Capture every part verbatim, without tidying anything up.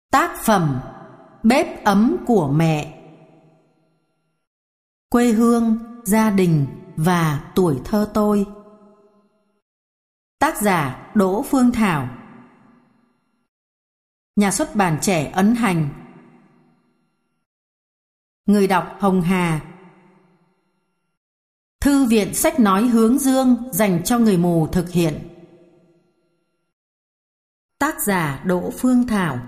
Tác phẩm Bếp ấm của mẹ. Quê hương, gia đình và tuổi thơ tôi. Tác giả Đỗ Phương Thảo. Nhà xuất bản Trẻ Ấn Hành. Người đọc Hồng Hà. Thư viện sách nói Hướng Dương dành cho người mù thực hiện. Tác giả Đỗ Phương Thảo.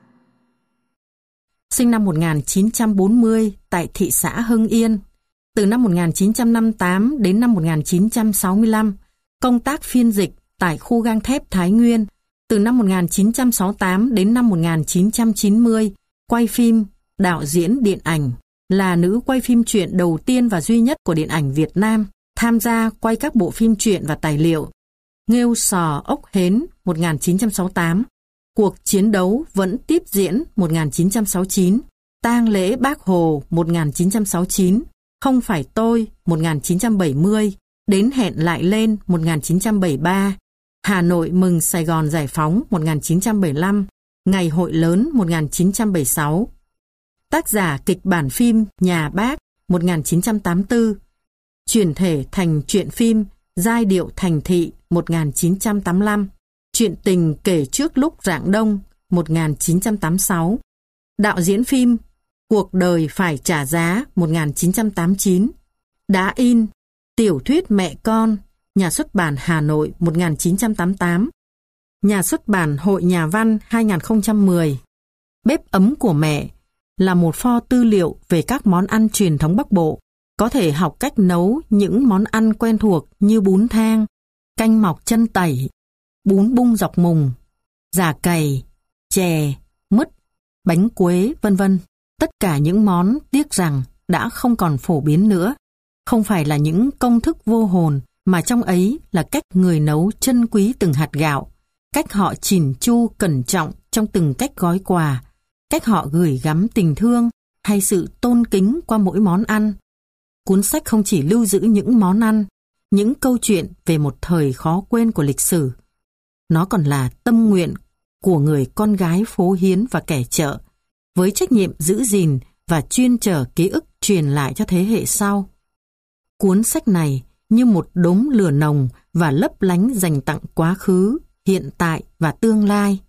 Sinh năm một nghìn chín trăm bốn mươi tại thị xã Hưng Yên. Từ năm một nghìn chín trăm năm mươi tám đến năm một nghìn chín trăm sáu mươi lăm, công tác phiên dịch tại khu gang thép Thái Nguyên. Từ năm một nghìn chín trăm sáu mươi tám đến năm một nghìn chín trăm chín mươi, quay phim, đạo diễn điện ảnh. Là nữ quay phim truyện đầu tiên và duy nhất của điện ảnh Việt Nam. Tham gia quay các bộ phim truyện và tài liệu. Nghêu Sò Ốc Hến một nghìn chín trăm sáu mươi tám. Cuộc chiến đấu vẫn tiếp diễn một nghìn chín trăm sáu mươi chín. Tang lễ Bác Hồ một nghìn chín trăm sáu mươi chín. Không phải tôi một nghìn chín trăm bảy mươi. Đến hẹn lại lên một nghìn chín trăm bảy mươi ba. Hà Nội mừng Sài Gòn giải phóng một nghìn chín trăm bảy mươi lăm. Ngày hội lớn một nghìn chín trăm bảy mươi sáu. Tác giả kịch bản phim Nhà Bác một nghìn chín trăm tám mươi tư. Chuyển thể thành truyện phim Giai điệu thành thị một nghìn chín trăm tám mươi lăm. Chuyện tình kể trước lúc rạng đông một nghìn chín trăm tám mươi sáu. Đạo diễn phim Cuộc đời phải trả giá một nghìn chín trăm tám mươi chín. Đã in Tiểu thuyết Mẹ con, Nhà xuất bản Hà Nội một nghìn chín trăm tám mươi tám. Nhà xuất bản Hội Nhà văn hai nghìn không trăm mười. Bếp ấm của mẹ là một pho tư liệu về các món ăn truyền thống Bắc Bộ. Có thể học cách nấu những món ăn quen thuộc như bún thang, canh mọc chân tẩy, bún bung dọc mùng, giả cày, chè, mứt, bánh quế, vân vân. Tất cả những món tiếc rằng đã không còn phổ biến nữa. Không phải là những công thức vô hồn, mà trong ấy là cách người nấu trân quý từng hạt gạo, cách họ chỉn chu cẩn trọng trong từng cách gói quà, cách họ gửi gắm tình thương hay sự tôn kính qua mỗi món ăn. Cuốn sách không chỉ lưu giữ những món ăn, những câu chuyện về một thời khó quên của lịch sử. Nó còn là tâm nguyện của người con gái phố Hiến và kẻ chợ, với trách nhiệm giữ gìn và chuyên chở ký ức truyền lại cho thế hệ sau. Cuốn sách này như một đốm lửa nồng và lấp lánh dành tặng quá khứ, hiện tại và tương lai.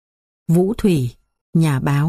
Vũ Thủy, nhà báo.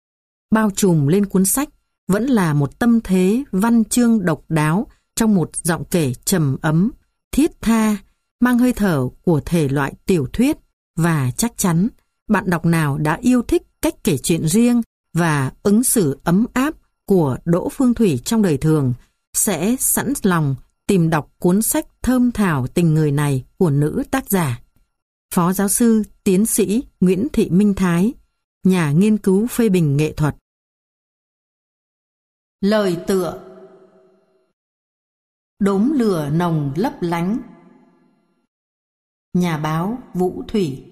Bao trùm lên cuốn sách vẫn là một tâm thế văn chương độc đáo trong một giọng kể trầm ấm, thiết tha, mang hơi thở của thể loại tiểu thuyết, và chắc chắn bạn đọc nào đã yêu thích cách kể chuyện riêng và ứng xử ấm áp của Đỗ Phương Thủy trong đời thường sẽ sẵn lòng tìm đọc cuốn sách thơm thảo tình người này của nữ tác giả. Phó giáo sư, tiến sĩ Nguyễn Thị Minh Thái, nhà nghiên cứu phê bình nghệ thuật. Lời tựa. Đốm lửa nồng lấp lánh. Nhà báo Vũ Thủy.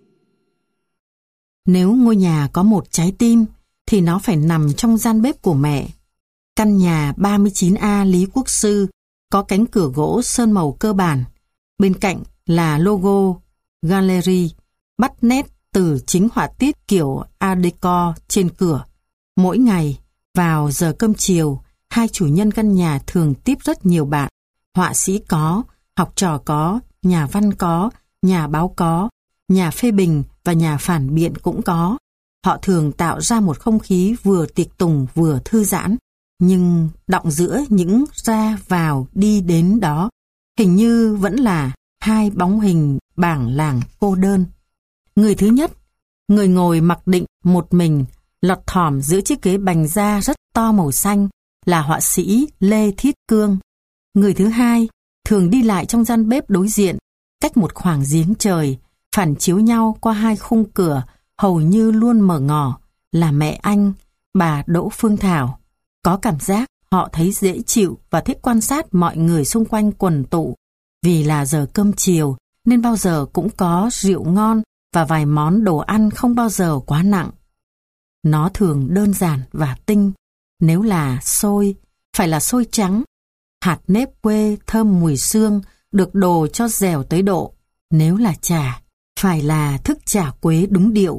Nếu ngôi nhà có một trái tim thì nó phải nằm trong gian bếp của mẹ. Căn nhà ba mươi chín A Lý Quốc Sư có cánh cửa gỗ sơn màu cơ bản. Bên cạnh là logo Gallery bắt nét từ chính họa tiết kiểu Art Deco trên cửa. Mỗi ngày vào giờ cơm chiều, hai chủ nhân căn nhà thường tiếp rất nhiều bạn. Họa sĩ có, học trò có, nhà văn có, nhà báo có, nhà phê bình và nhà phản biện cũng có. Họ thường tạo ra một không khí vừa tiệc tùng vừa thư giãn. Nhưng đọng giữa những ra vào đi đến đó, hình như vẫn là hai bóng hình bảng làng cô đơn. Người thứ nhất, người ngồi mặc định một mình, lọt thỏm giữa chiếc ghế bành da rất to màu xanh, là họa sĩ Lê Thiết Cương. Người thứ hai, thường đi lại trong gian bếp đối diện, cách một khoảng giếng trời, phản chiếu nhau qua hai khung cửa hầu như luôn mở ngỏ, là mẹ anh, bà Đỗ Phương Thảo. Có cảm giác họ thấy dễ chịu và thích quan sát mọi người xung quanh quần tụ. Vì là giờ cơm chiều nên bao giờ cũng có rượu ngon và vài món đồ ăn không bao giờ quá nặng. Nó thường đơn giản và tinh. Nếu là xôi, phải là xôi trắng. Hạt nếp quê thơm mùi xương, được đồ cho dẻo tới độ. Nếu là chả, phải là thức chả quế đúng điệu.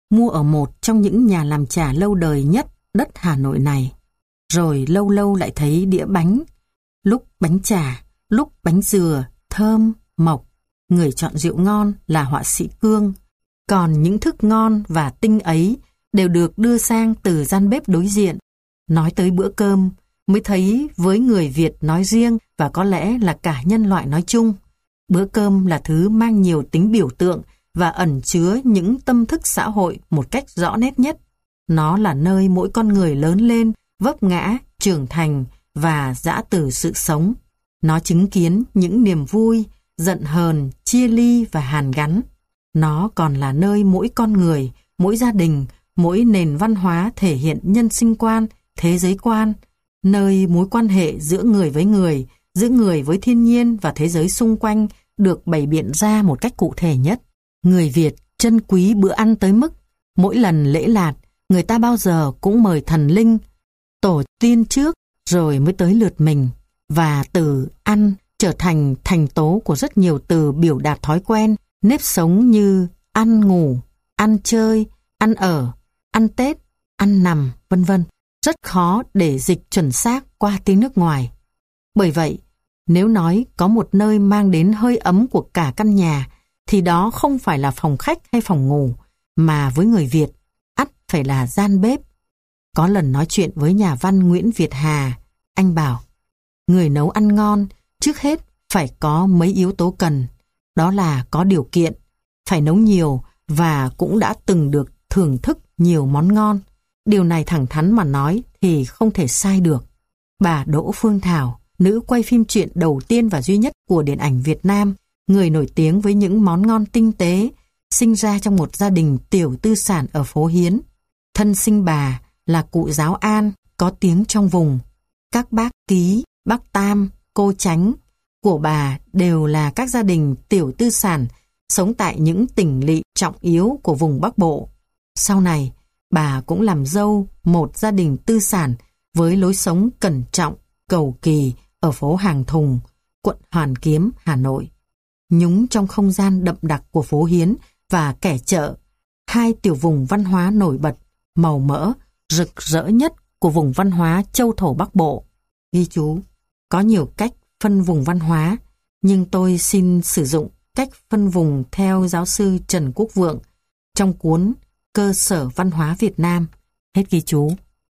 mua ở một trong những nhà làm trà lâu đời nhất đất Hà Nội này. Rồi lâu lâu lại thấy đĩa bánh, lúc bánh trà, lúc bánh dừa, thơm, mộc. Người chọn rượu ngon là họa sĩ Cương. Còn những thức ngon và tinh ấy đều được đưa sang từ gian bếp đối diện. Nói tới bữa cơm, mới thấy với người Việt nói riêng và có lẽ là cả nhân loại nói chung, bữa cơm là thứ mang nhiều tính biểu tượng và ẩn chứa những tâm thức xã hội một cách rõ nét nhất. Nó là nơi mỗi con người lớn lên, vấp ngã, trưởng thành và giã từ sự sống. Nó chứng kiến những niềm vui, giận hờn, chia ly và hàn gắn. Nó còn là nơi mỗi con người, mỗi gia đình, mỗi nền văn hóa thể hiện nhân sinh quan, thế giới quan, nơi mối quan hệ giữa người với người, giữa người với thiên nhiên và thế giới xung quanh được bày biện ra một cách cụ thể nhất. Người Việt trân quý bữa ăn tới mức mỗi lần lễ lạt, người ta bao giờ cũng mời thần linh, tổ tiên trước rồi mới tới lượt mình. Và từ ăn trở thành thành tố của rất nhiều từ biểu đạt thói quen, nếp sống như ăn ngủ, ăn chơi, ăn ở, ăn Tết, ăn nằm, vân vân. Rất khó để dịch chuẩn xác qua tiếng nước ngoài. Bởi vậy, nếu nói có một nơi mang đến hơi ấm của cả căn nhà, thì đó không phải là phòng khách hay phòng ngủ, mà với người Việt, ắt phải là gian bếp. Có lần nói chuyện với nhà văn Nguyễn Việt Hà, anh bảo, người nấu ăn ngon, trước hết phải có mấy yếu tố cần. Đó là có điều kiện, phải nấu nhiều và cũng đã từng được thưởng thức nhiều món ngon. Điều này thẳng thắn mà nói thì không thể sai được. Bà Đỗ Phương Thảo, nữ quay phim truyện đầu tiên và duy nhất của điện ảnh Việt Nam, người nổi tiếng với những món ngon tinh tế, sinh ra trong một gia đình tiểu tư sản ở phố Hiến. Thân sinh bà là cụ giáo An, có tiếng trong vùng. Các bác Ký, bác Tam, cô Chánh của bà đều là các gia đình tiểu tư sản sống tại những tỉnh lỵ trọng yếu của vùng Bắc Bộ. Sau này, bà cũng làm dâu một gia đình tư sản với lối sống cẩn trọng, cầu kỳ ở phố Hàng Thùng, quận Hoàn Kiếm, Hà Nội. Nhúng trong không gian đậm đặc của phố Hiến và Kẻ Chợ, hai tiểu vùng văn hóa nổi bật, màu mỡ, rực rỡ nhất của vùng văn hóa châu thổ Bắc Bộ. Ghi chú, có nhiều cách phân vùng văn hóa, nhưng tôi xin sử dụng cách phân vùng theo giáo sư Trần Quốc Vượng trong cuốn Cơ sở văn hóa Việt Nam. Hết ghi chú.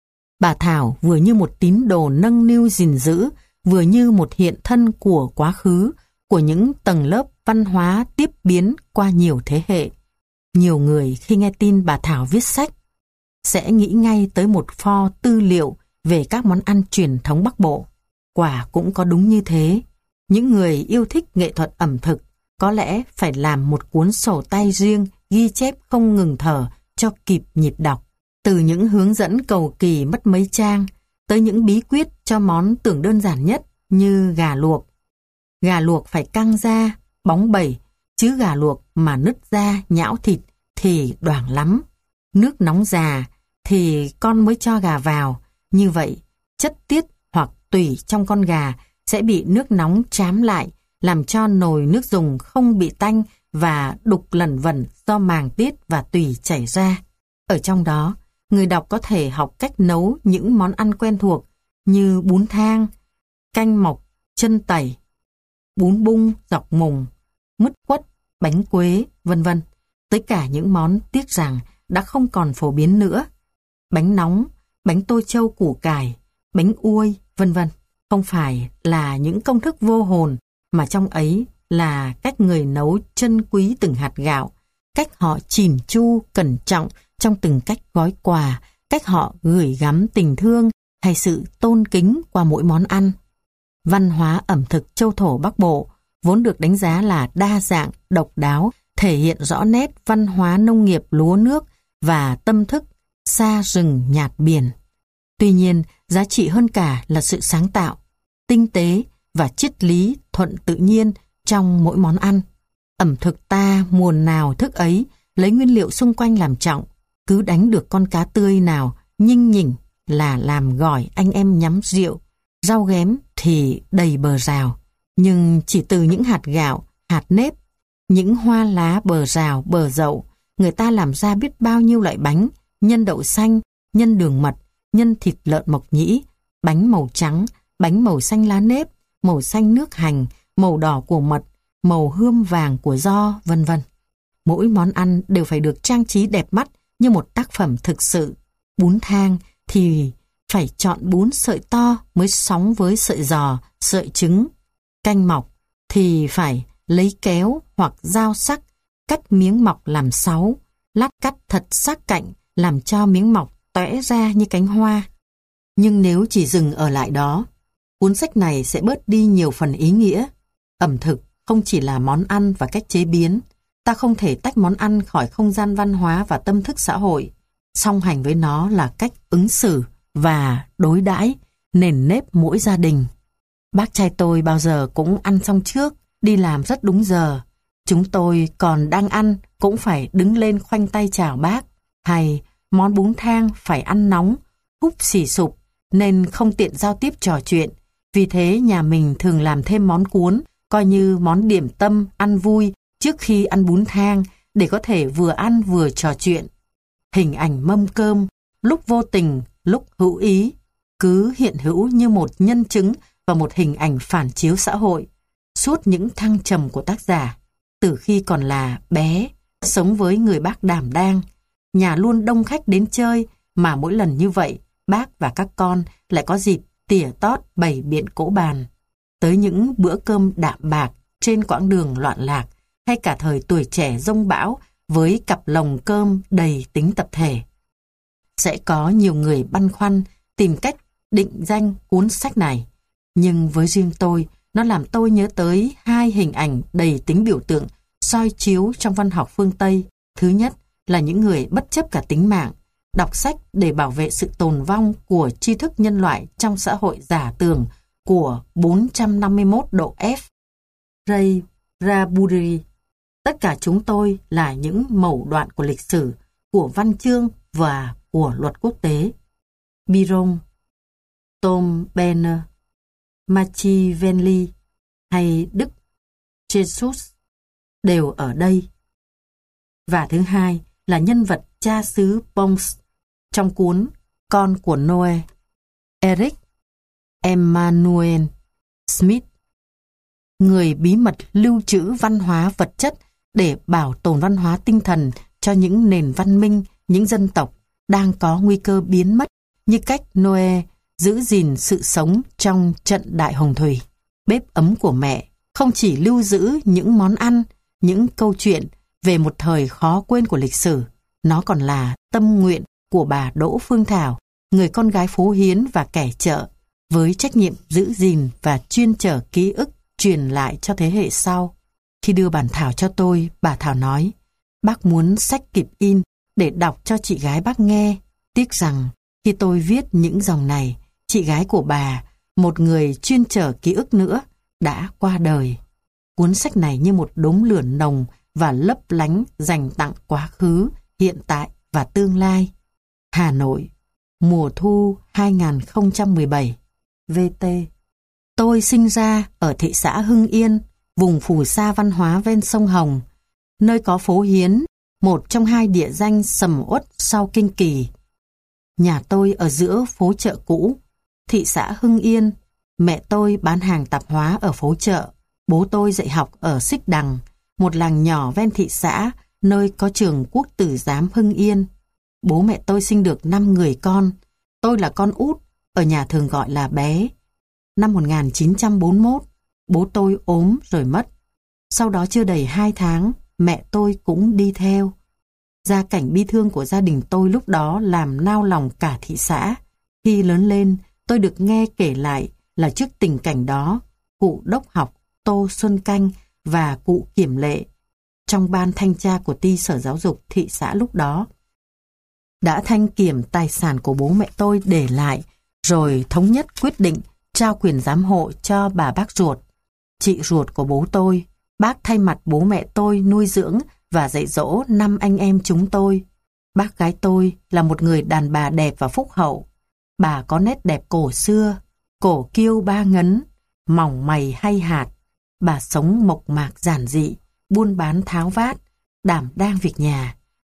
Bà Thảo vừa như một tín đồ nâng niu gìn giữ, vừa như một hiện thân của quá khứ, của những tầng lớp văn hóa tiếp biến qua nhiều thế hệ. Nhiều người khi nghe tin bà Thảo viết sách sẽ nghĩ ngay tới một pho tư liệu về các món ăn truyền thống Bắc Bộ. Quả cũng có đúng như thế. Những người yêu thích nghệ thuật ẩm thực có lẽ phải làm một cuốn sổ tay riêng ghi chép không ngừng thở cho kịp nhịp đọc. Từ những hướng dẫn cầu kỳ mất mấy trang tới những bí quyết cho món tưởng đơn giản nhất như gà luộc. Gà luộc phải căng da, bóng bẩy, chứ gà luộc mà nứt da, nhão thịt thì đoảng lắm. Nước nóng già thì con mới cho gà vào. Như vậy, chất tiết hoặc tủy trong con gà sẽ bị nước nóng trám lại, làm cho nồi nước dùng không bị tanh và đục lẩn vẩn do màng tiết và tủy chảy ra. Ở trong đó, người đọc có thể học cách nấu những món ăn quen thuộc như bún thang, canh mọc, chân tẩy, bún bung, dọc mùng, mứt quất, bánh quế, vân vân, tới cả những món tiếc rằng đã không còn phổ biến nữa. Bánh nóng, bánh tô châu củ cải, bánh uôi, vân vân. Không phải là những công thức vô hồn, mà trong ấy là cách người nấu trân quý từng hạt gạo, cách họ chỉn chu, cẩn trọng trong từng cách gói quà, cách họ gửi gắm tình thương hay sự tôn kính qua mỗi món ăn. Văn hóa ẩm thực châu thổ Bắc Bộ vốn được đánh giá là đa dạng, độc đáo, thể hiện rõ nét văn hóa nông nghiệp lúa nước và tâm thức xa rừng nhạt biển. Tuy nhiên, giá trị hơn cả là sự sáng tạo, tinh tế và triết lý thuận tự nhiên trong mỗi món ăn. Ẩm thực ta muồn nào thức ấy, lấy nguyên liệu xung quanh làm trọng, cứ đánh được con cá tươi nào nhinh nhỉnh là làm gỏi anh em nhắm rượu, rau ghém thì đầy bờ rào. Nhưng chỉ từ những hạt gạo, hạt nếp, những hoa lá bờ rào, bờ dậu, người ta làm ra biết bao nhiêu loại bánh, nhân đậu xanh, nhân đường mật, nhân thịt lợn mộc nhĩ, bánh màu trắng, bánh màu xanh lá nếp, màu xanh nước hành, màu đỏ của mật, màu hươm vàng của do, vân vân. Mỗi món ăn đều phải được trang trí đẹp mắt như một tác phẩm thực sự. Bún thang thì phải chọn bún sợi to mới sóng với sợi giò, sợi trứng. Canh mọc thì phải lấy kéo hoặc dao sắc, cắt miếng mọc làm sáu, lát cắt thật sắc cạnh làm cho miếng mọc tóe ra như cánh hoa. Nhưng nếu chỉ dừng ở lại đó, cuốn sách này sẽ bớt đi nhiều phần ý nghĩa. Ẩm thực không chỉ là món ăn và cách chế biến. Ta không thể tách món ăn khỏi không gian văn hóa và tâm thức xã hội. Song hành với nó là cách ứng xử và đối đãi, nền nếp mỗi gia đình. Bác trai tôi bao giờ cũng ăn xong trước, đi làm rất đúng giờ. Chúng tôi còn đang ăn cũng phải đứng lên khoanh tay chào bác. Hay món bún thang phải ăn nóng, húp xì sụp nên không tiện giao tiếp trò chuyện. Vì thế nhà mình thường làm thêm món cuốn, coi như món điểm tâm ăn vui trước khi ăn bún thang để có thể vừa ăn vừa trò chuyện. Hình ảnh mâm cơm, lúc vô tình, lúc hữu ý, cứ hiện hữu như một nhân chứng và một hình ảnh phản chiếu xã hội. Suốt những thăng trầm của tác giả, từ khi còn là bé, sống với người bác đảm đang, nhà luôn đông khách đến chơi, mà mỗi lần như vậy, bác và các con lại có dịp tỉa tót bày biện cỗ bàn. Tới những bữa cơm đạm bạc trên quãng đường loạn lạc, hay cả thời tuổi trẻ dông bão với cặp lồng cơm đầy tính tập thể. Sẽ có nhiều người băn khoăn tìm cách định danh cuốn sách này, nhưng với riêng tôi, nó làm tôi nhớ tới hai hình ảnh đầy tính biểu tượng soi chiếu trong văn học phương Tây. Thứ nhất là những người bất chấp cả tính mạng, đọc sách để bảo vệ sự tồn vong của tri thức nhân loại trong xã hội giả tưởng của bốn trăm năm mươi mốt độ F. Ray Bradbury. Tất cả chúng tôi là những mẩu đoạn của lịch sử, của văn chương và của luật quốc tế. Byron, Tom Benner, Machiavelli hay Đức Jesus đều ở đây. Và thứ hai là nhân vật cha xứ Pons trong cuốn Con của Noe, Eric Emmanuel Smith, người bí mật lưu trữ văn hóa vật chất để bảo tồn văn hóa tinh thần cho những nền văn minh, những dân tộc đang có nguy cơ biến mất, như cách Noe giữ gìn sự sống trong trận đại hồng thủy. Bếp ấm của mẹ không chỉ lưu giữ những món ăn, những câu chuyện về một thời khó quên của lịch sử, nó còn là tâm nguyện của bà Đỗ Phương Thảo, người con gái phố Hiến và kẻ chợ, với trách nhiệm giữ gìn và chuyên chở ký ức truyền lại cho thế hệ sau. Khi đưa bản thảo cho tôi, bà Thảo nói, bác muốn sách kịp in để đọc cho chị gái bác nghe. Tiếc rằng, khi tôi viết những dòng này, chị gái của bà, một người chuyên chở ký ức nữa, đã qua đời. Cuốn sách này như một đốm lửa nồng và lấp lánh dành tặng quá khứ, hiện tại và tương lai. Hà Nội, mùa thu hai không một bảy. vê tê. Tôi sinh ra ở thị xã Hưng Yên, vùng phù sa văn hóa ven sông Hồng, nơi có phố Hiến, một trong hai địa danh sầm uất sau Kinh Kỳ. Nhà tôi ở giữa phố chợ cũ, thị xã Hưng Yên. Mẹ tôi bán hàng tạp hóa ở phố chợ. Bố tôi dạy học ở Xích Đằng, một làng nhỏ ven thị xã, nơi có trường Quốc tử giám Hưng Yên. Bố mẹ tôi sinh được năm người con. Tôi là con út, ở nhà thường gọi là bé. Năm một nghìn chín trăm bốn mươi mốt, bố tôi ốm rồi mất. Sau đó chưa đầy hai tháng, mẹ tôi cũng đi theo. Gia cảnh bi thương của gia đình tôi lúc đó làm nao lòng cả thị xã. Khi lớn lên, tôi được nghe kể lại là trước tình cảnh đó, cụ đốc học Tô Xuân Canh và cụ Kiểm Lệ, trong ban thanh tra của ty Sở Giáo dục thị xã lúc đó, đã thanh kiểm tài sản của bố mẹ tôi để lại, rồi thống nhất quyết định trao quyền giám hộ cho bà bác ruột, chị ruột của bố tôi. Bác thay mặt bố mẹ tôi nuôi dưỡng và dạy dỗ năm anh em chúng tôi. Bác gái tôi là một người đàn bà đẹp và phúc hậu. Bà có nét đẹp cổ xưa, cổ kiêu ba ngấn, mỏng mày hay hạt. Bà sống mộc mạc giản dị, buôn bán tháo vát, đảm đang việc nhà.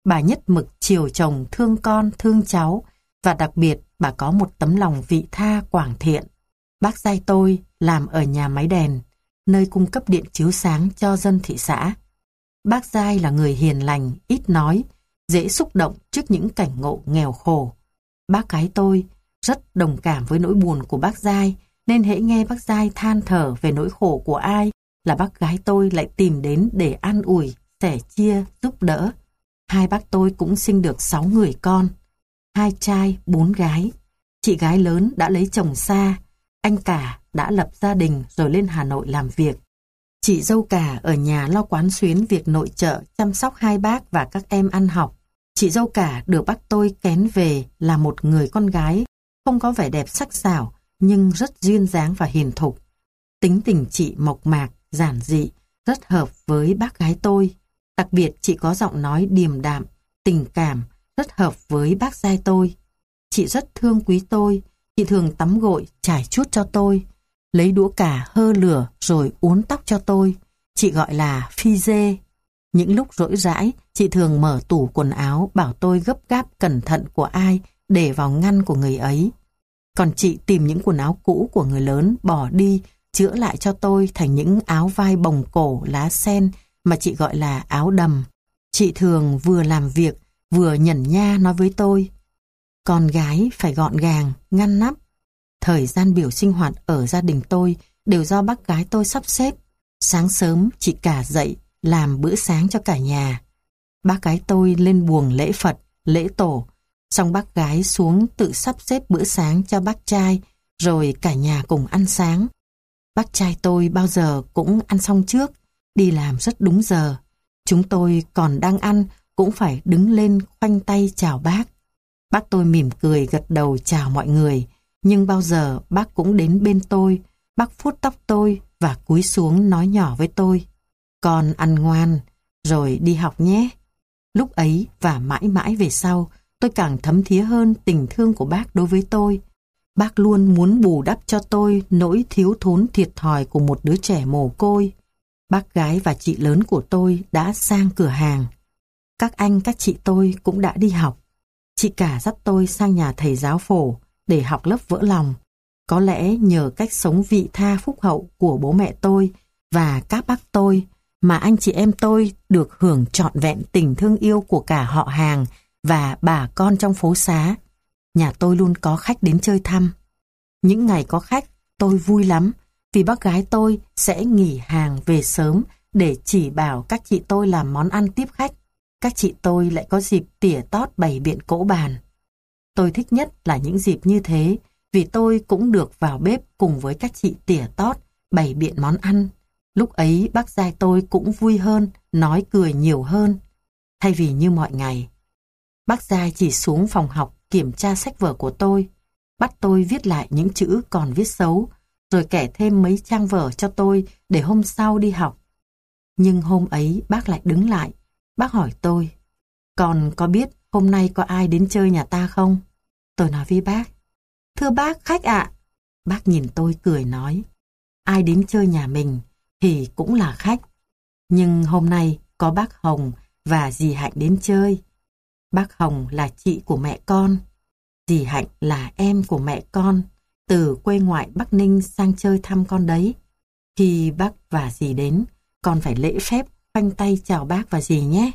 bà nhất mực chiều chồng thương con thương cháu, và đặc biệt bà có một tấm lòng vị tha quảng thiện. Bác giai tôi làm ở nhà máy đèn, nơi cung cấp điện chiếu sáng cho dân thị xã. Bác giai là người hiền lành, ít nói, dễ xúc động trước những cảnh ngộ nghèo khổ. Bác gái tôi rất đồng cảm với nỗi buồn của bác giai, nên hễ nghe bác giai than thở về nỗi khổ của ai là bác gái tôi lại tìm đến để an ủi, sẻ chia, giúp đỡ. Hai bác tôi cũng sinh được sáu người con, hai trai, bốn gái. Chị gái lớn đã lấy chồng xa, anh cả đã lập gia đình rồi lên Hà Nội làm việc. Chị dâu cả ở nhà lo quán xuyến việc nội trợ, chăm sóc hai bác và các em ăn học. Chị dâu cả được bác tôi kén về là một người con gái, không có vẻ đẹp sắc sảo, nhưng rất duyên dáng và hiền thục. Tính tình chị mộc mạc, giản dị, rất hợp với bác gái tôi. Đặc biệt chị có giọng nói điềm đạm, tình cảm, rất hợp với bác giai tôi. Chị rất thương quý tôi, chị thường tắm gội, chải chuốt cho tôi, lấy đũa cà hơ lửa rồi uốn tóc cho tôi. Chị gọi là phi dê. Những lúc rỗi rãi, chị thường mở tủ quần áo bảo tôi gấp gáp cẩn thận của ai để vào ngăn của người ấy. Còn chị tìm những quần áo cũ của người lớn bỏ đi, chữa lại cho tôi thành những áo vai bồng cổ lá sen mà chị gọi là áo đầm. Chị thường vừa làm việc vừa nhẩn nha nói với tôi: con gái phải gọn gàng, ngăn nắp. Thời gian biểu sinh hoạt ở gia đình tôi đều do bác gái tôi sắp xếp. Sáng sớm chị cả dậy làm bữa sáng cho cả nhà. Bác gái tôi lên buồng lễ Phật, lễ tổ, xong bác gái xuống tự sắp xếp bữa sáng cho bác trai, rồi cả nhà cùng ăn sáng. Bác trai tôi bao giờ cũng ăn xong trước, đi làm rất đúng giờ. Chúng tôi còn đang ăn cũng phải đứng lên khoanh tay chào bác. Bác tôi mỉm cười gật đầu chào mọi người, nhưng bao giờ bác cũng đến bên tôi, bác vuốt tóc tôi và cúi xuống nói nhỏ với tôi: con ăn ngoan, rồi đi học nhé. Lúc ấy và mãi mãi về sau, tôi càng thấm thía hơn tình thương của bác đối với tôi. Bác luôn muốn bù đắp cho tôi nỗi thiếu thốn thiệt thòi của một đứa trẻ mồ côi. Bác gái và chị lớn của tôi đã sang cửa hàng. Các anh các chị tôi cũng đã đi học. Chị cả dắt tôi sang nhà thầy giáo phổ để học lớp vỡ lòng. Có lẽ nhờ cách sống vị tha phúc hậu của bố mẹ tôi và các bác tôi mà anh chị em tôi được hưởng trọn vẹn tình thương yêu của cả họ hàng và bà con trong phố xá. Nhà tôi luôn có khách đến chơi thăm. Những ngày có khách, tôi vui lắm vì bác gái tôi sẽ nghỉ hàng về sớm để chỉ bảo các chị tôi làm món ăn tiếp khách. Các chị tôi lại có dịp tỉa tót bày biện cỗ bàn. Tôi thích nhất là những dịp như thế, vì tôi cũng được vào bếp cùng với các chị tỉa tót, bày biện món ăn. Lúc ấy bác giai tôi cũng vui hơn, nói cười nhiều hơn. Thay vì như mọi ngày, bác giai chỉ xuống phòng học kiểm tra sách vở của tôi, bắt tôi viết lại những chữ còn viết xấu, rồi kẻ thêm mấy trang vở cho tôi để hôm sau đi học. Nhưng hôm ấy bác lại đứng lại, bác hỏi tôi: con có biết hôm nay có ai đến chơi nhà ta không? Tôi nói với bác: thưa bác, khách ạ. Bác nhìn tôi cười nói: ai đến chơi nhà mình thì cũng là khách. Nhưng hôm nay có bác Hồng và dì Hạnh đến chơi. Bác Hồng là chị của mẹ con, dì Hạnh là em của mẹ con, từ quê ngoại Bắc Ninh sang chơi thăm con đấy. Khi bác và dì đến, con phải lễ phép khoanh tay chào bác và dì nhé.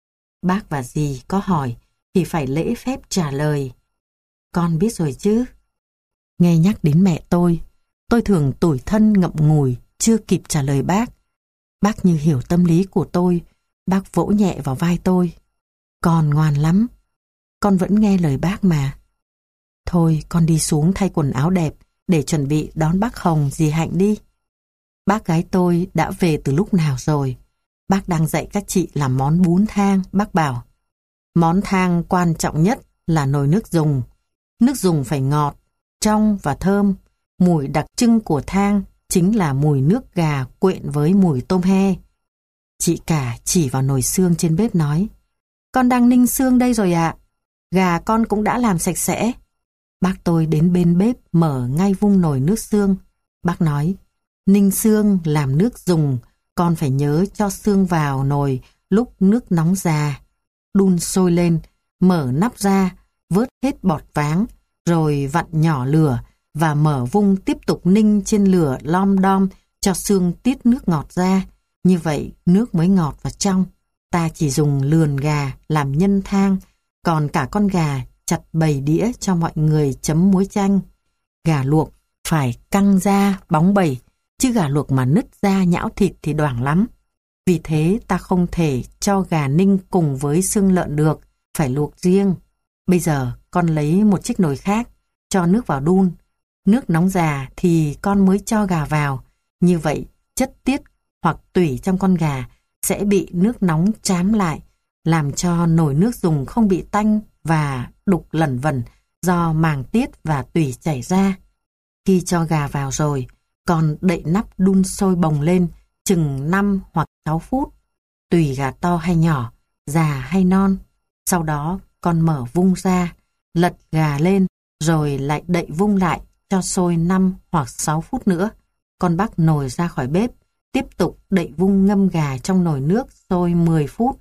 Bác và dì có hỏi thì phải lễ phép trả lời: con biết rồi chứ. Nghe nhắc đến mẹ tôi, tôi thường tủi thân ngậm ngùi, chưa kịp trả lời bác. Bác như hiểu tâm lý của tôi, bác vỗ nhẹ vào vai tôi: con ngoan lắm, con vẫn nghe lời bác mà. Thôi con đi xuống thay quần áo đẹp để chuẩn bị đón bác Hồng, dì Hạnh đi. Bác gái tôi đã về từ lúc nào rồi. Bác đang dạy các chị làm món bún thang. Bác bảo: món thang quan trọng nhất là nồi nước dùng. Nước dùng phải ngọt, trong và thơm. Mùi đặc trưng của thang chính là mùi nước gà quyện với mùi tôm he. Chị cả chỉ vào nồi xương trên bếp nói: con đang ninh xương đây rồi ạ. Gà con cũng đã làm sạch sẽ. Bác tôi đến bên bếp mở ngay vung nồi nước xương. Bác nói: ninh xương làm nước dùng, con phải nhớ cho xương vào nồi lúc nước nóng già. đun sôi lên, mở nắp ra, vớt hết bọt váng, rồi vặn nhỏ lửa và mở vung tiếp tục ninh trên lửa lom đom cho xương tiết nước ngọt ra. Như vậy nước mới ngọt và trong. Ta chỉ dùng lườn gà làm nhân thang, còn cả con gà chặt bầy đĩa cho mọi người chấm muối chanh. Gà luộc phải căng da, bóng bẩy, chứ gà luộc mà nứt da nhão thịt thì đoảng lắm. Vì thế ta không thể cho gà ninh cùng với xương lợn được, phải luộc riêng. Bây giờ con lấy một chiếc nồi khác, cho nước vào đun. Nước nóng già thì con mới cho gà vào. Như vậy chất tiết hoặc tủy trong con gà sẽ bị nước nóng trám lại, làm cho nồi nước dùng không bị tanh và đục lẩn vẩn do màng tiết và tủy chảy ra. Khi cho gà vào rồi, con đậy nắp đun sôi bồng lên chừng năm hoặc sáu phút, tùy gà to hay nhỏ, già hay non. Sau đó con mở vung ra, lật gà lên, rồi lại đậy vung lại cho sôi năm hoặc sáu phút nữa. Con bắc nồi ra khỏi bếp, tiếp tục đậy vung ngâm gà trong nồi nước sôi mười phút,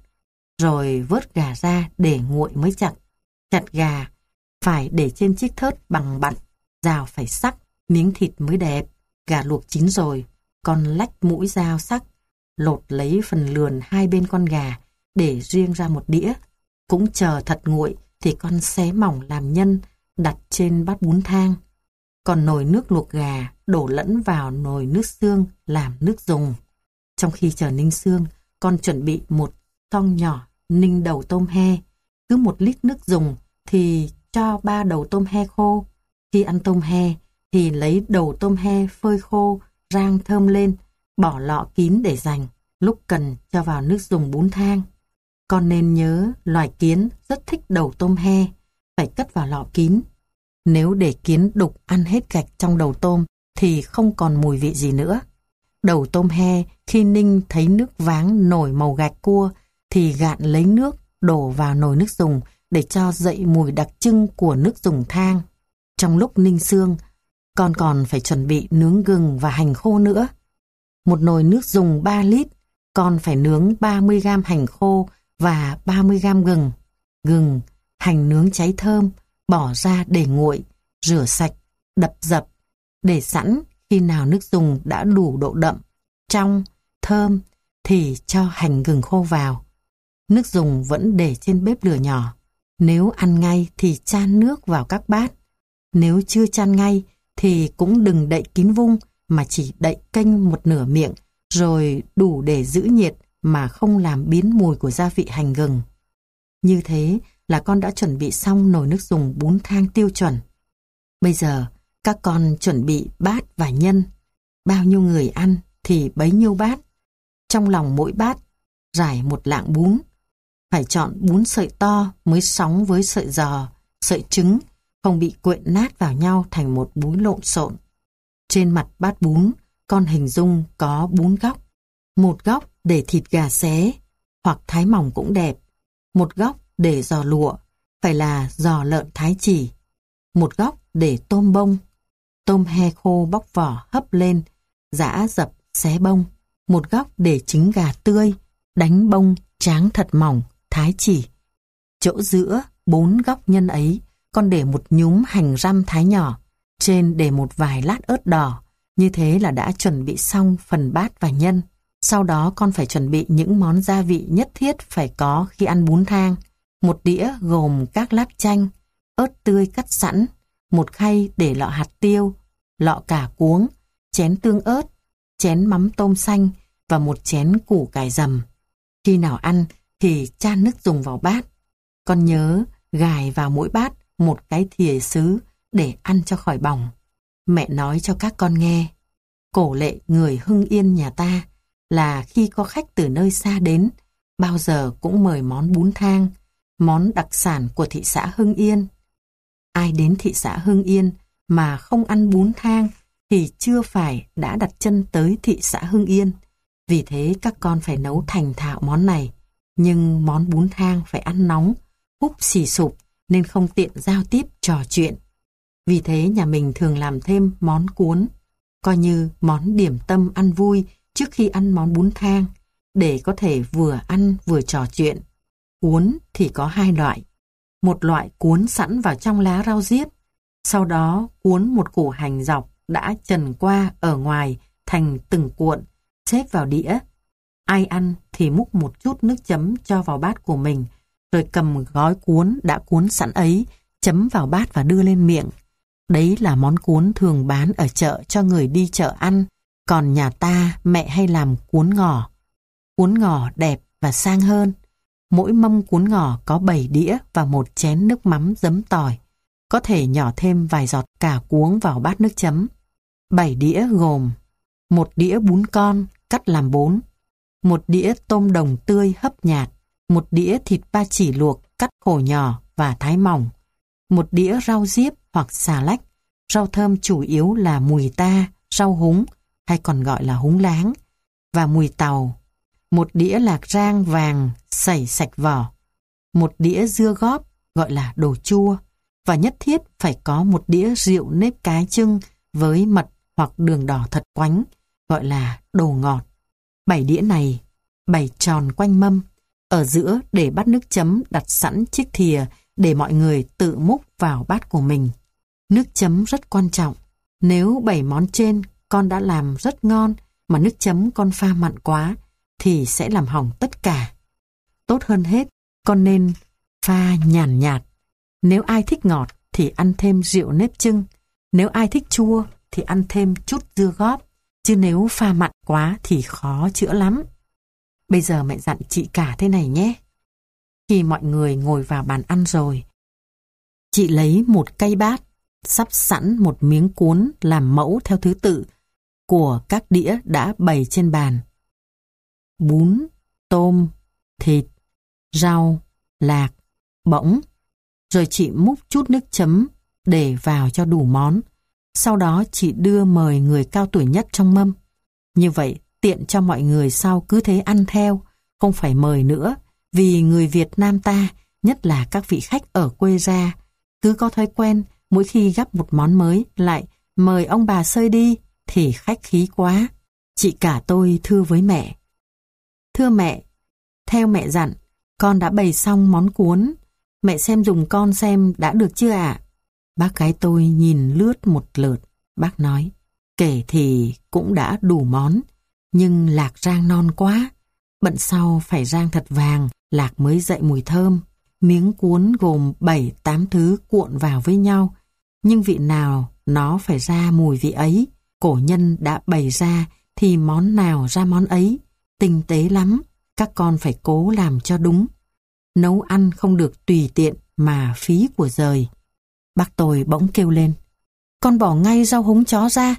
rồi vớt gà ra để nguội mới chặt. Chặt gà phải để trên chiếc thớt bằng bặn, dao phải sắc, miếng thịt mới đẹp. Gà luộc chín rồi, con lách mũi dao sắc, lột lấy phần lườn hai bên con gà để riêng ra một đĩa. Cũng chờ thật nguội thì con xé mỏng làm nhân, đặt trên bát bún thang. Còn nồi nước luộc gà đổ lẫn vào nồi nước xương làm nước dùng. Trong khi chờ ninh xương, con chuẩn bị một thong nhỏ ninh đầu tôm he. Cứ một lít nước dùng thì cho ba đầu tôm he khô. Khi ăn tôm he thì lấy đầu tôm he phơi khô, rang thơm lên, bỏ lọ kín để dành. Lúc cần cho vào nước dùng bún thang. Con nên nhớ loài kiến rất thích đầu tôm he, phải cất vào lọ kín. Nếu để kiến đục ăn hết gạch trong đầu tôm thì không còn mùi vị gì nữa. Đầu tôm he khi ninh thấy nước váng nổi màu gạch cua thì gạn lấy nước đổ vào nồi nước dùng để cho dậy mùi đặc trưng của nước dùng thang. Trong lúc ninh xương, con còn phải chuẩn bị nướng gừng và hành khô nữa. Một nồi nước dùng ba lít, con phải nướng ba mươi gam hành khô và ba mươi gam gừng. Gừng, hành nướng cháy thơm, bỏ ra để nguội, rửa sạch, đập dập, để sẵn. Khi nào nước dùng đã đủ độ đậm, trong, thơm thì cho hành gừng khô vào. Nước dùng vẫn để trên bếp lửa nhỏ. Nếu ăn ngay thì chan nước vào các bát. Nếu chưa chan ngay thì cũng đừng đậy kín vung mà chỉ đậy kênh một nửa miệng, rồi đủ để giữ nhiệt mà không làm biến mùi của gia vị hành gừng. Như thế là con đã chuẩn bị xong nồi nước dùng bún thang tiêu chuẩn. Bây giờ các con chuẩn bị bát và nhân. Bao nhiêu người ăn thì bấy nhiêu bát. Trong lòng mỗi bát rải một lạng bún. Phải chọn bún sợi to mới sóng với sợi giò, sợi trứng, không bị quện nát vào nhau thành một búi lộn xộn. Trên mặt bát bún, con hình dung có bốn góc. Một góc để thịt gà xé, hoặc thái mỏng cũng đẹp. Một góc để giò lụa, phải là giò lợn thái chỉ. Một góc để tôm bông, tôm he khô bóc vỏ hấp lên, giã dập xé bông. Một góc để trứng gà tươi, đánh bông tráng thật mỏng, thái chỉ. Chỗ giữa bốn góc nhân ấy, con để một nhúm hành răm thái nhỏ, trên để một vài lát ớt đỏ. Như thế là đã chuẩn bị xong phần bát và nhân. Sau đó con phải chuẩn bị những món gia vị nhất thiết phải có khi ăn bún thang. Một đĩa gồm các lát chanh, ớt tươi cắt sẵn, một khay để lọ hạt tiêu, lọ cà cuống, chén tương ớt, chén mắm tôm xanh và một chén củ cải dầm. Khi nào ăn thì chan nước dùng vào bát. Con nhớ gài vào mỗi bát một cái thìa sứ để ăn cho khỏi bỏng. Mẹ nói cho các con nghe, cổ lệ người Hưng Yên nhà ta là khi có khách từ nơi xa đến, bao giờ cũng mời món bún thang, món đặc sản của thị xã Hưng Yên. Ai đến thị xã Hưng Yên mà không ăn bún thang thì chưa phải đã đặt chân tới thị xã Hưng Yên. Vì thế các con phải nấu thành thạo món này. Nhưng món bún thang phải ăn nóng, húp xì sụp nên không tiện giao tiếp trò chuyện. Vì thế nhà mình thường làm thêm món cuốn, coi như món điểm tâm ăn vui trước khi ăn món bún thang, để có thể vừa ăn vừa trò chuyện. Cuốn thì có hai loại. Một loại cuốn sẵn vào trong lá rau diếp, sau đó cuốn một củ hành dọc đã trần qua ở ngoài thành từng cuộn, xếp vào đĩa. Ai ăn thì múc một chút nước chấm cho vào bát của mình, rồi cầm gói cuốn đã cuốn sẵn ấy, chấm vào bát và đưa lên miệng. Đấy là món cuốn thường bán ở chợ cho người đi chợ ăn, còn nhà ta mẹ hay làm cuốn ngò. Cuốn ngò đẹp và sang hơn. Mỗi mâm cuốn ngò có bảy đĩa và một chén nước mắm giấm tỏi. Có thể nhỏ thêm vài giọt cà cuống vào bát nước chấm. Bảy đĩa gồm một đĩa bún con cắt làm bốn, một đĩa tôm đồng tươi hấp nhạt, một đĩa thịt ba chỉ luộc cắt khổ nhỏ và thái mỏng, một đĩa rau diếp hoặc xà lách, rau thơm chủ yếu là mùi ta, rau húng hay còn gọi là húng láng, và mùi tàu, một đĩa lạc rang vàng sảy sạch vỏ, một đĩa dưa góp gọi là đồ chua, và nhất thiết phải có một đĩa rượu nếp cái chưng với mật hoặc đường đỏ thật quánh, gọi là đồ ngọt. Bảy đĩa này bày tròn quanh mâm, ở giữa để bát nước chấm đặt sẵn chiếc thìa để mọi người tự múc vào bát của mình. Nước chấm rất quan trọng. Nếu bảy món trên con đã làm rất ngon mà nước chấm con pha mặn quá thì sẽ làm hỏng tất cả. Tốt hơn hết, con nên pha nhàn nhạt. Nếu ai thích ngọt thì ăn thêm rượu nếp chưng. Nếu ai thích chua thì ăn thêm chút dưa góp. Chứ nếu pha mặn quá thì khó chữa lắm. Bây giờ mẹ dặn chị cả thế này nhé. Khi mọi người ngồi vào bàn ăn rồi, chị lấy một cây bát, sắp sẵn một miếng cuốn làm mẫu theo thứ tự của các đĩa đã bày trên bàn. Bún, tôm, thịt, rau, lạc, bỗng. Rồi chị múc chút nước chấm để vào cho đủ món. Sau đó chị đưa mời người cao tuổi nhất trong mâm. Như vậy tiện cho mọi người sau cứ thế ăn theo, không phải mời nữa, vì người Việt Nam ta, nhất là các vị khách ở quê ra, cứ có thói quen mỗi khi gắp một món mới lại mời ông bà xơi đi thì khách khí quá. Chị cả tôi thưa với mẹ: Thưa mẹ, theo mẹ dặn, con đã bày xong món cuốn. Mẹ xem dùng con xem đã được chưa ạ? Bác gái tôi nhìn lướt một lượt. Bác nói: Kể thì cũng đã đủ món, nhưng lạc rang non quá. Bận sau phải rang thật vàng, lạc mới dậy mùi thơm. Miếng cuốn gồm bảy tám thứ cuộn vào với nhau, nhưng vị nào nó phải ra mùi vị ấy. Cổ nhân đã bày ra thì món nào ra món ấy. Tinh tế lắm, các con phải cố làm cho đúng. Nấu ăn không được tùy tiện mà phí của giời. Bác tôi bỗng kêu lên: Con bỏ ngay rau húng chó ra.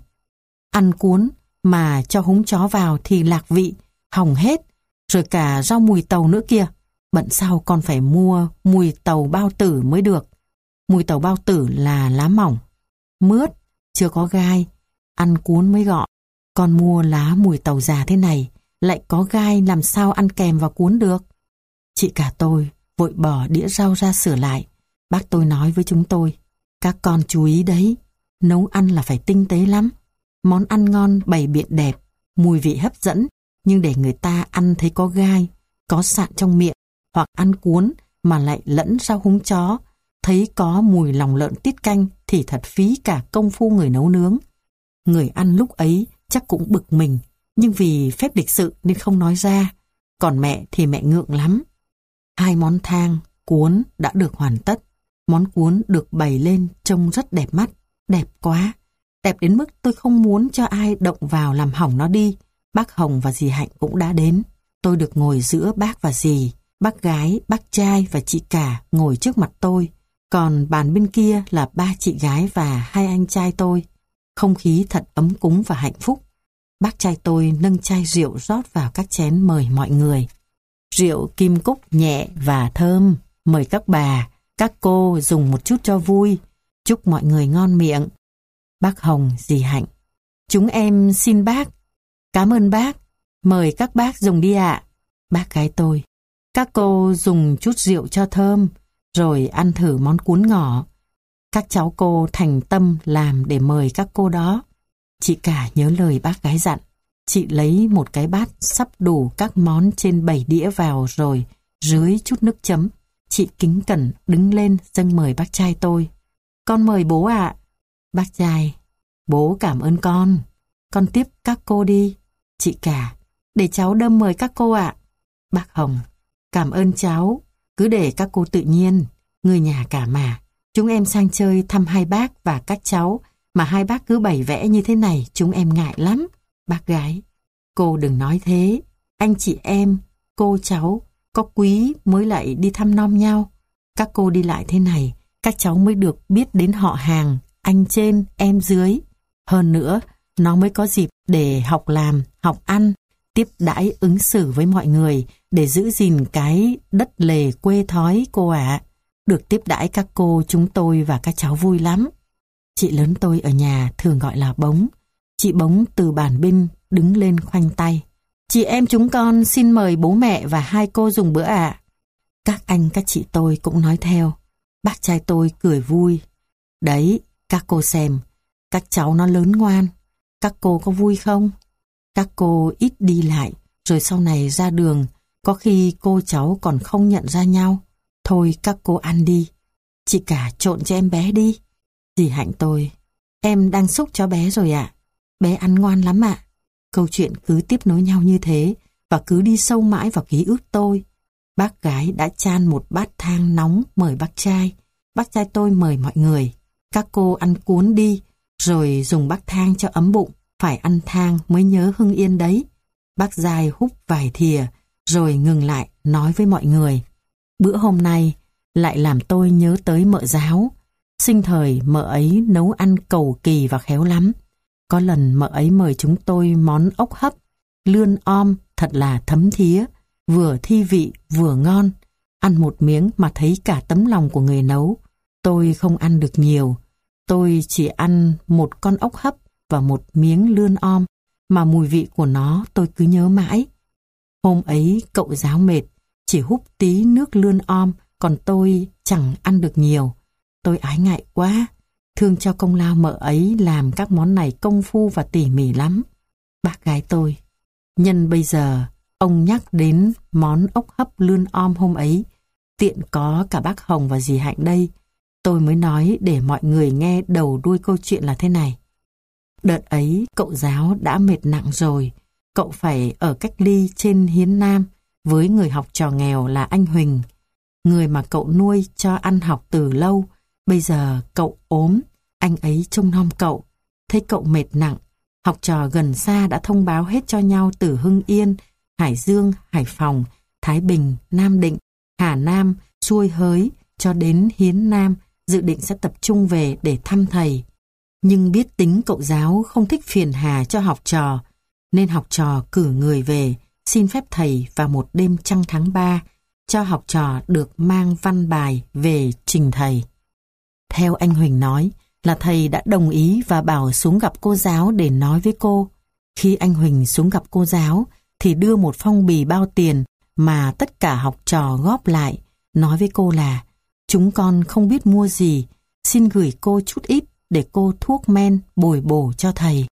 Ăn cuốn mà cho húng chó vào thì lạc vị, hỏng hết. Rồi cả rau mùi tàu nữa kìa. Bận sau con phải mua mùi tàu bao tử mới được. Mùi tàu bao tử là lá mỏng, mướt, chưa có gai, ăn cuốn mới gọn. Con mua lá mùi tàu già thế này, lại có gai, làm sao ăn kèm vào cuốn được. Chị cả tôi vội bỏ đĩa rau ra sửa lại. Bác tôi nói với chúng tôi: Các con chú ý đấy, nấu ăn là phải tinh tế lắm. Món ăn ngon bày biện đẹp, mùi vị hấp dẫn, nhưng để người ta ăn thấy có gai, có sạn trong miệng, hoặc ăn cuốn mà lại lẫn rau húng chó, thấy có mùi lòng lợn tiết canh thì thật phí cả công phu người nấu nướng. Người ăn lúc ấy chắc cũng bực mình, nhưng vì phép lịch sự nên không nói ra. Còn mẹ thì mẹ ngượng lắm. Hai món thang, cuốn đã được hoàn tất. Món cuốn được bày lên trông rất đẹp mắt, đẹp quá. Đẹp đến mức tôi không muốn cho ai động vào làm hỏng nó đi. Bác Hồng và dì Hạnh cũng đã đến. Tôi được ngồi giữa bác và dì. Bác gái, bác trai và chị cả ngồi trước mặt tôi. Còn bàn bên kia là ba chị gái và hai anh trai tôi. Không khí thật ấm cúng và hạnh phúc. Bác trai tôi nâng chai rượu rót vào các chén mời mọi người. Rượu Kim Cúc nhẹ và thơm. Mời các bà, các cô dùng một chút cho vui. Chúc mọi người ngon miệng. Bác Hồng, dì Hạnh: Chúng em xin bác. Cảm ơn bác. Mời các bác dùng đi ạ. Bác gái tôi: Các cô dùng chút rượu cho thơm, rồi ăn thử món cuốn ngò. Các cháu cô thành tâm làm để mời các cô đó. Chị cả nhớ lời bác gái dặn. Chị lấy một cái bát sắp đủ các món trên bảy đĩa vào rồi Dưới chút nước chấm, chị kính cẩn đứng lên dâng mời bác trai tôi. Con mời bố ạ. Bác trai, bố cảm ơn con. Con tiếp các cô đi. Chị cả, để cháu đâm mời các cô ạ. Bác Hồng, cảm ơn cháu. Cứ để các cô tự nhiên. Người nhà cả mà. Chúng em sang chơi thăm hai bác và các cháu, mà hai bác cứ bày vẽ như thế này chúng em ngại lắm. Bác gái, cô đừng nói thế. Anh chị em, cô cháu, có quý mới lại đi thăm nom nhau. Các cô đi lại thế này, các cháu mới được biết đến họ hàng, anh trên, em dưới. Hơn nữa, nó mới có dịp để học làm, học ăn, tiếp đãi ứng xử với mọi người để giữ gìn cái đất lề quê thói cô ạ. Được tiếp đãi các cô chúng tôi và các cháu vui lắm. Chị lớn tôi ở nhà thường gọi là Bống. Chị Bống từ bàn bên đứng lên khoanh tay. Chị em chúng con xin mời bố mẹ và hai cô dùng bữa ạ. Các anh các chị tôi cũng nói theo. Bác trai tôi cười vui. Đấy, các cô xem, các cháu nó lớn ngoan. Các cô có vui không? Các cô ít đi lại, rồi sau này ra đường, có khi cô cháu còn không nhận ra nhau. Thôi các cô ăn đi. Chị cả trộn cho em bé đi. Dì Hạnh tôi, em đang xúc cho bé rồi ạ. Bé ăn ngoan lắm ạ. Câu chuyện cứ tiếp nối nhau như thế và cứ đi sâu mãi vào ký ức tôi. Bác gái đã chan một bát thang nóng mời bác trai. Bác trai tôi mời mọi người. Các cô ăn cuốn đi, rồi dùng bát thang cho ấm bụng. Phải ăn thang mới nhớ Hưng Yên đấy. Bác Giai húp vài thìa, rồi ngừng lại nói với mọi người. Bữa hôm nay lại làm tôi nhớ tới mợ giáo. Sinh thời mợ ấy nấu ăn cầu kỳ và khéo lắm. Có lần mợ ấy mời chúng tôi món ốc hấp, lươn om thật là thấm thía, vừa thi vị vừa ngon. Ăn một miếng mà thấy cả tấm lòng của người nấu. Tôi không ăn được nhiều. Tôi chỉ ăn một con ốc hấp và một miếng lươn om, mà mùi vị của nó tôi cứ nhớ mãi. Hôm ấy cậu giáo mệt, chỉ húp tí nước lươn om, còn tôi chẳng ăn được nhiều. Tôi ái ngại quá, thương cho công lao mợ ấy làm các món này công phu và tỉ mỉ lắm. Bác gái tôi, nhân bây giờ ông nhắc đến món ốc hấp lươn om hôm ấy, tiện có cả bác Hồng và dì Hạnh đây, tôi mới nói để mọi người nghe đầu đuôi câu chuyện là thế này. Đợt ấy cậu giáo đã mệt nặng rồi, cậu phải ở cách ly trên Hiến Nam với người học trò nghèo là anh Huỳnh, người mà cậu nuôi cho ăn học từ lâu. Bây giờ cậu ốm, anh ấy trông nom cậu. Thấy cậu mệt nặng, học trò gần xa đã thông báo hết cho nhau từ Hưng Yên, Hải Dương, Hải Phòng, Thái Bình, Nam Định, Hà Nam, xuôi hới cho đến Hiến Nam, dự định sẽ tập trung về để thăm thầy. Nhưng biết tính cậu giáo không thích phiền hà cho học trò, nên học trò cử người về xin phép thầy vào một đêm trăng tháng ba, cho học trò được mang văn bài về trình thầy. Theo anh Huỳnh nói là thầy đã đồng ý và bảo xuống gặp cô giáo để nói với cô. Khi anh Huỳnh xuống gặp cô giáo thì đưa một phong bì bao tiền mà tất cả học trò góp lại, nói với cô là chúng con không biết mua gì, xin gửi cô chút ít để cô thuốc men bồi bổ cho thầy.